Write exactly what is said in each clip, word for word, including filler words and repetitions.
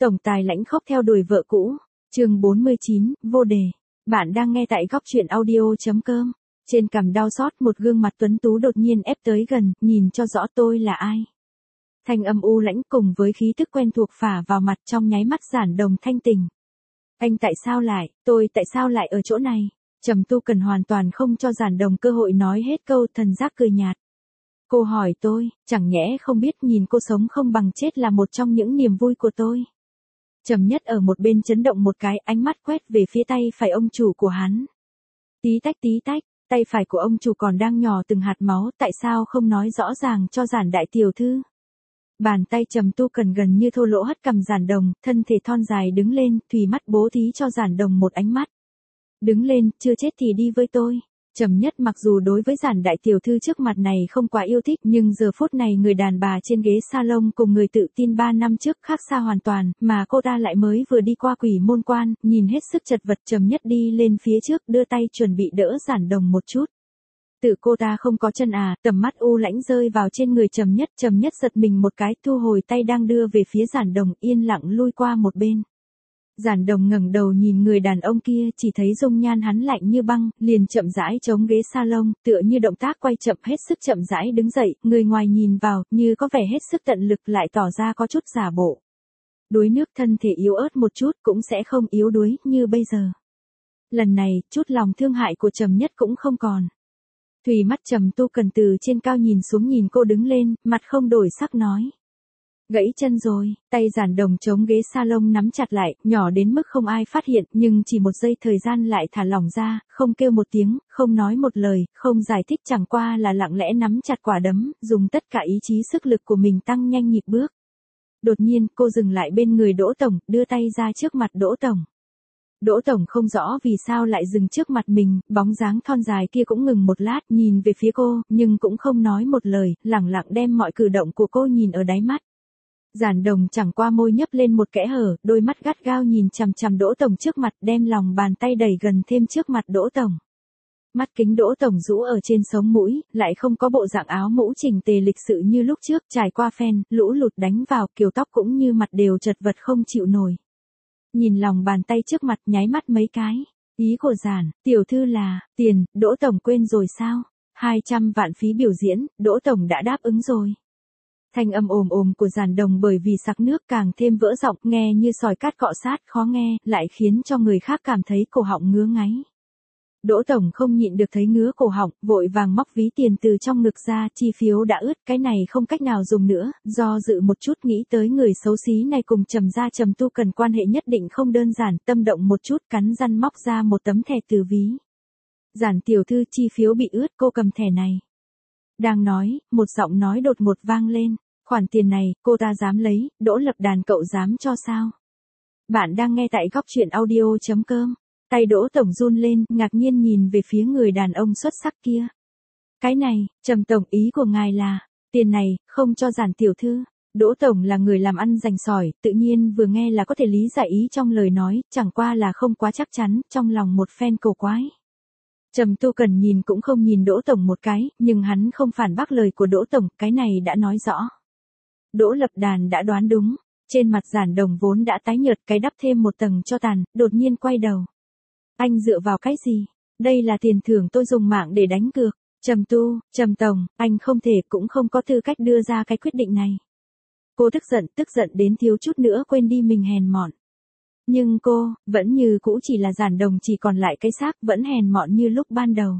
Tổng tài lãnh khốc theo đuổi vợ cũ. Chương bốn mươi chín, vô đề. Bạn đang nghe tại góc truyện audio.com. Trên cằm đau xót một gương mặt tuấn tú đột nhiên ép tới gần, nhìn cho rõ tôi là ai. Thanh âm u lãnh cùng với khí tức quen thuộc phả vào mặt trong nháy mắt Giản Đồng thanh tình. Anh tại sao lại, tôi tại sao lại ở chỗ này? Trầm Tu Cần hoàn toàn không cho Giản Đồng cơ hội nói hết câu, thần giác cười nhạt. Cô hỏi tôi, chẳng nhẽ không biết nhìn cô sống không bằng chết là một trong những niềm vui của tôi. Trầm Nhất ở một bên chấn động một cái, ánh mắt quét về phía tay phải ông chủ của hắn. Tí tách tí tách, tay phải của ông chủ còn đang nhỏ từng hạt máu, tại sao không nói rõ ràng cho Giản đại tiểu thư? Bàn tay Trầm Tu Cần gần như thô lỗ hất cằm Giản Đồng, thân thể thon dài đứng lên, thủy mắt bố thí cho Giản Đồng một ánh mắt. Đứng lên, chưa chết thì đi với tôi. Trầm Nhất mặc dù đối với Giản đại tiểu thư trước mặt này không quá yêu thích, nhưng giờ phút này người đàn bà trên ghế salon cùng người tự tin ba năm trước khác xa hoàn toàn, mà cô ta lại mới vừa đi qua quỷ môn quan, nhìn hết sức chật vật. Trầm Nhất đi lên phía trước, đưa tay chuẩn bị đỡ Giản Đồng một chút. Tự cô ta không có chân à? Tầm mắt u lãnh rơi vào trên người Trầm Nhất, Trầm Nhất giật mình một cái, thu hồi tay đang đưa về phía Giản Đồng, yên lặng lui qua một bên. Giản Đồng ngẩng đầu nhìn người đàn ông kia, chỉ thấy dung nhan hắn lạnh như băng, liền chậm rãi chống ghế salon, tựa như động tác quay chậm, hết sức chậm rãi đứng dậy, người ngoài nhìn vào, như có vẻ hết sức tận lực lại tỏ ra có chút giả bộ. Đuối nước thân thể yếu ớt một chút cũng sẽ không yếu đuối như bây giờ. Lần này, chút lòng thương hại của Trầm Nhất cũng không còn. Thùy mắt Trầm Tu Cần từ trên cao nhìn xuống nhìn cô đứng lên, mặt không đổi sắc nói. Gãy chân rồi, tay Giản Đồng chống ghế salon nắm chặt lại, nhỏ đến mức không ai phát hiện, nhưng chỉ một giây thời gian lại thả lỏng ra, không kêu một tiếng, không nói một lời, không giải thích, chẳng qua là lặng lẽ nắm chặt quả đấm, dùng tất cả ý chí sức lực của mình tăng nhanh nhịp bước. Đột nhiên, cô dừng lại bên người Đỗ Tổng, đưa tay ra trước mặt Đỗ Tổng. Đỗ Tổng không rõ vì sao lại dừng trước mặt mình, bóng dáng thon dài kia cũng ngừng một lát, nhìn về phía cô, nhưng cũng không nói một lời, lẳng lặng đem mọi cử động của cô nhìn ở đáy mắt. Giản Đồng chẳng qua môi nhấp lên một kẽ hở, đôi mắt gắt gao nhìn chằm chằm Đỗ Tổng trước mặt, đem lòng bàn tay đẩy gần thêm trước mặt Đỗ Tổng. Mắt kính Đỗ Tổng rũ ở trên sống mũi, lại không có bộ dạng áo mũ chỉnh tề lịch sự như lúc trước, trải qua phen, lũ lụt đánh vào, kiểu tóc cũng như mặt đều chật vật không chịu nổi. Nhìn lòng bàn tay trước mặt, nháy mắt mấy cái. Ý của Giản tiểu thư là, tiền, Đỗ Tổng quên rồi sao? hai trăm vạn phí biểu diễn, Đỗ Tổng đã đáp ứng rồi. Thanh âm ồm ồm của Giản Đồng bởi vì sặc nước càng thêm vỡ giọng, nghe như sỏi cát cọ sát, khó nghe, lại khiến cho người khác cảm thấy cổ họng ngứa ngáy. Đỗ Tổng không nhịn được thấy ngứa cổ họng, vội vàng móc ví tiền từ trong ngực ra, chi phiếu đã ướt, cái này không cách nào dùng nữa, do dự một chút nghĩ tới người xấu xí này cùng Trầm gia Trầm Tu Cần quan hệ nhất định không đơn giản, tâm động một chút cắn răng móc ra một tấm thẻ từ ví. Giản tiểu thư, chi phiếu bị ướt, cô cầm thẻ này. Đang nói, một giọng nói đột ngột vang lên, khoản tiền này, cô ta dám lấy, Đỗ Lập Đàn cậu dám cho sao? Bạn đang nghe tại góc truyện audio.com. Tay Đỗ Tổng run lên, ngạc nhiên nhìn về phía người đàn ông xuất sắc kia. Cái này, Trầm Tổng, ý của ngài là, tiền này, không cho Giản tiểu thư. Đỗ Tổng là người làm ăn rành sỏi, tự nhiên vừa nghe là có thể lý giải ý trong lời nói, chẳng qua là không quá chắc chắn, trong lòng một phen cầu quái. Trầm Tu Cần nhìn cũng không nhìn Đỗ Tổng một cái, nhưng hắn không phản bác lời của Đỗ Tổng, cái này đã nói rõ. Đỗ Lập Đàn đã đoán đúng, trên mặt Giản Đồng vốn đã tái nhợt, cái đắp thêm một tầng cho tàn, đột nhiên quay đầu. Anh dựa vào cái gì? Đây là tiền thưởng tôi dùng mạng để đánh cược. Trầm Tu, Trầm Tổng, anh không thể cũng không có tư cách đưa ra cái quyết định này. Cô tức giận, tức giận đến thiếu chút nữa quên đi mình hèn mọn. Nhưng cô, vẫn như cũ chỉ là Giản Đồng, chỉ còn lại cái xác, vẫn hèn mọn như lúc ban đầu.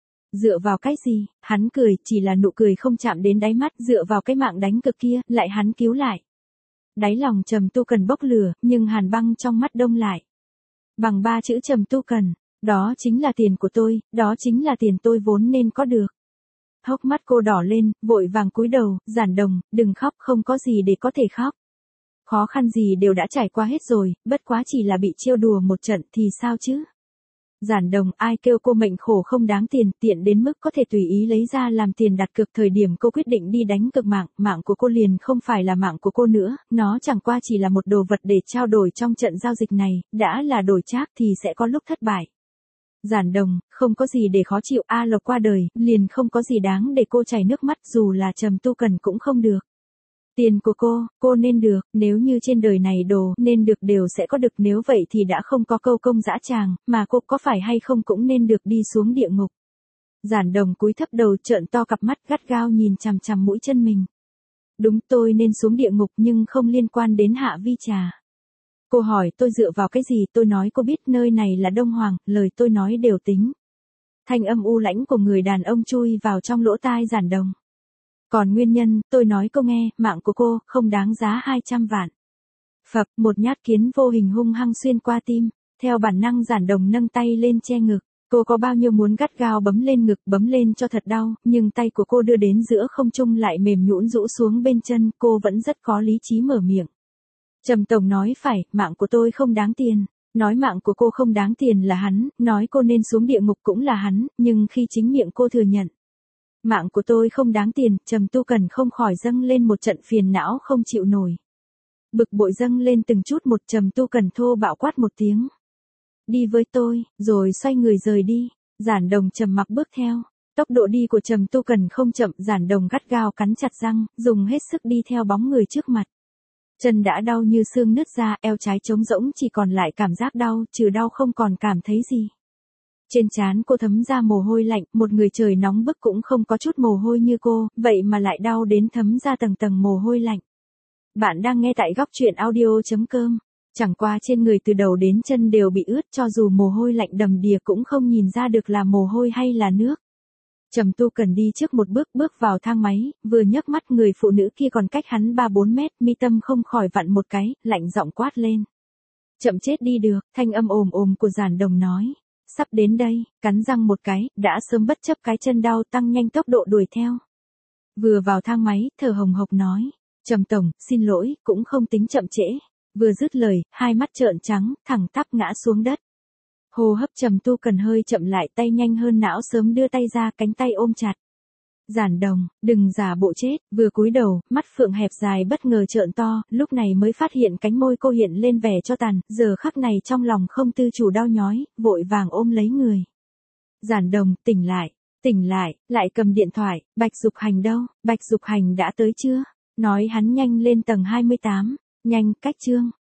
Dựa vào cái gì? Hắn cười, chỉ là nụ cười không chạm đến đáy mắt, dựa vào cái mạng đánh cực kia, lại hắn cứu lại. Đáy lòng Trầm Tu Cần bốc lửa, nhưng hàn băng trong mắt đông lại. Bằng ba chữ Trầm Tu Cần, đó chính là tiền của tôi, đó chính là tiền tôi vốn nên có được. Hốc mắt cô đỏ lên, vội vàng cúi đầu, Giản Đồng, đừng khóc, không có gì để có thể khóc. Khó khăn gì đều đã trải qua hết rồi, bất quá chỉ là bị trêu đùa một trận thì sao chứ? Giản Đồng, ai kêu cô mệnh khổ không đáng tiền, tiện đến mức có thể tùy ý lấy ra làm tiền đặt cược. Thời điểm cô quyết định đi đánh cược mạng, mạng của cô liền không phải là mạng của cô nữa, nó chẳng qua chỉ là một đồ vật để trao đổi trong trận giao dịch này, đã là đổi trác thì sẽ có lúc thất bại. Giản Đồng, không có gì để khó chịu, A Lộc qua đời, liền không có gì đáng để cô chảy nước mắt, dù là Trầm Tu Cần cũng không được. Tiền của cô, cô nên được, nếu như trên đời này đồ nên được đều sẽ có được, nếu vậy thì đã không có câu công dã tràng, mà cô có phải hay không cũng nên được đi xuống địa ngục. Giản Đồng cúi thấp đầu trợn to cặp mắt gắt gao nhìn chằm chằm mũi chân mình. Đúng, tôi nên xuống địa ngục nhưng không liên quan đến Hạ Vi Trà. Cô hỏi tôi dựa vào cái gì, tôi nói cô biết nơi này là Đông Hoàng, lời tôi nói đều tính. Thanh âm u lãnh của người đàn ông chui vào trong lỗ tai Giản Đồng. Còn nguyên nhân, tôi nói cô nghe, mạng của cô không đáng giá hai trăm vạn. Phập, một nhát kiến vô hình hung hăng xuyên qua tim, theo bản năng Giản Đồng nâng tay lên che ngực. Cô có bao nhiêu muốn gắt gao bấm lên ngực, bấm lên cho thật đau, nhưng tay của cô đưa đến giữa không trung lại mềm nhũn rũ xuống bên chân, cô vẫn rất có lý trí mở miệng. Trầm Tổng nói phải, mạng của tôi không đáng tiền. Nói mạng của cô không đáng tiền là hắn, nói cô nên xuống địa ngục cũng là hắn, nhưng khi chính miệng cô thừa nhận. Mạng của tôi không đáng tiền, Trầm Tu Cần không khỏi dâng lên một trận phiền não không chịu nổi. Bực bội dâng lên từng chút một, Trầm Tu Cần thô bạo quát một tiếng. Đi với tôi, rồi xoay người rời đi. Giản Đồng trầm mặc bước theo. Tốc độ đi của Trầm Tu Cần không chậm, Giản Đồng gắt gao cắn chặt răng, dùng hết sức đi theo bóng người trước mặt. Chân đã đau như xương nứt ra, eo trái trống rỗng chỉ còn lại cảm giác đau, trừ đau không còn cảm thấy gì. Trên trán cô thấm ra mồ hôi lạnh, một người trời nóng bức cũng không có chút mồ hôi như cô, vậy mà lại đau đến thấm ra tầng tầng mồ hôi lạnh. Bạn đang nghe tại góc truyện audio chấm com. Chẳng qua trên người từ đầu đến chân đều bị ướt, cho dù mồ hôi lạnh đầm đìa cũng không nhìn ra được là mồ hôi hay là nước. Trầm Tu Cần đi trước một bước bước vào thang máy, vừa nhấc mắt người phụ nữ kia còn cách hắn ba bốn mét, mi tâm không khỏi vặn một cái, lạnh giọng quát lên. Chậm chết đi được, thanh âm ồm ồm của Giản Đồng nói. Sắp đến đây, cắn răng một cái, đã sớm bất chấp cái chân đau tăng nhanh tốc độ đuổi theo. Vừa vào thang máy, thở hồng hộc nói. Trầm Tổng, xin lỗi, cũng không tính chậm trễ. Vừa dứt lời, hai mắt trợn trắng, thẳng tắp ngã xuống đất. Hô hấp Trầm Tu Cần hơi chậm lại, tay nhanh hơn não sớm đưa tay ra, cánh tay ôm chặt. Giản Đồng, đừng giả bộ chết, vừa cúi đầu, mắt phượng hẹp dài bất ngờ trợn to, lúc này mới phát hiện cánh môi cô hiện lên vẻ cho tàn, giờ khắc này trong lòng không tự chủ đau nhói, vội vàng ôm lấy người. Giản Đồng, tỉnh lại, tỉnh lại, lại cầm điện thoại, Bạch Dục Hành đâu, Bạch Dục Hành đã tới chưa? Nói hắn nhanh lên tầng hai mươi tám, nhanh, cách chương.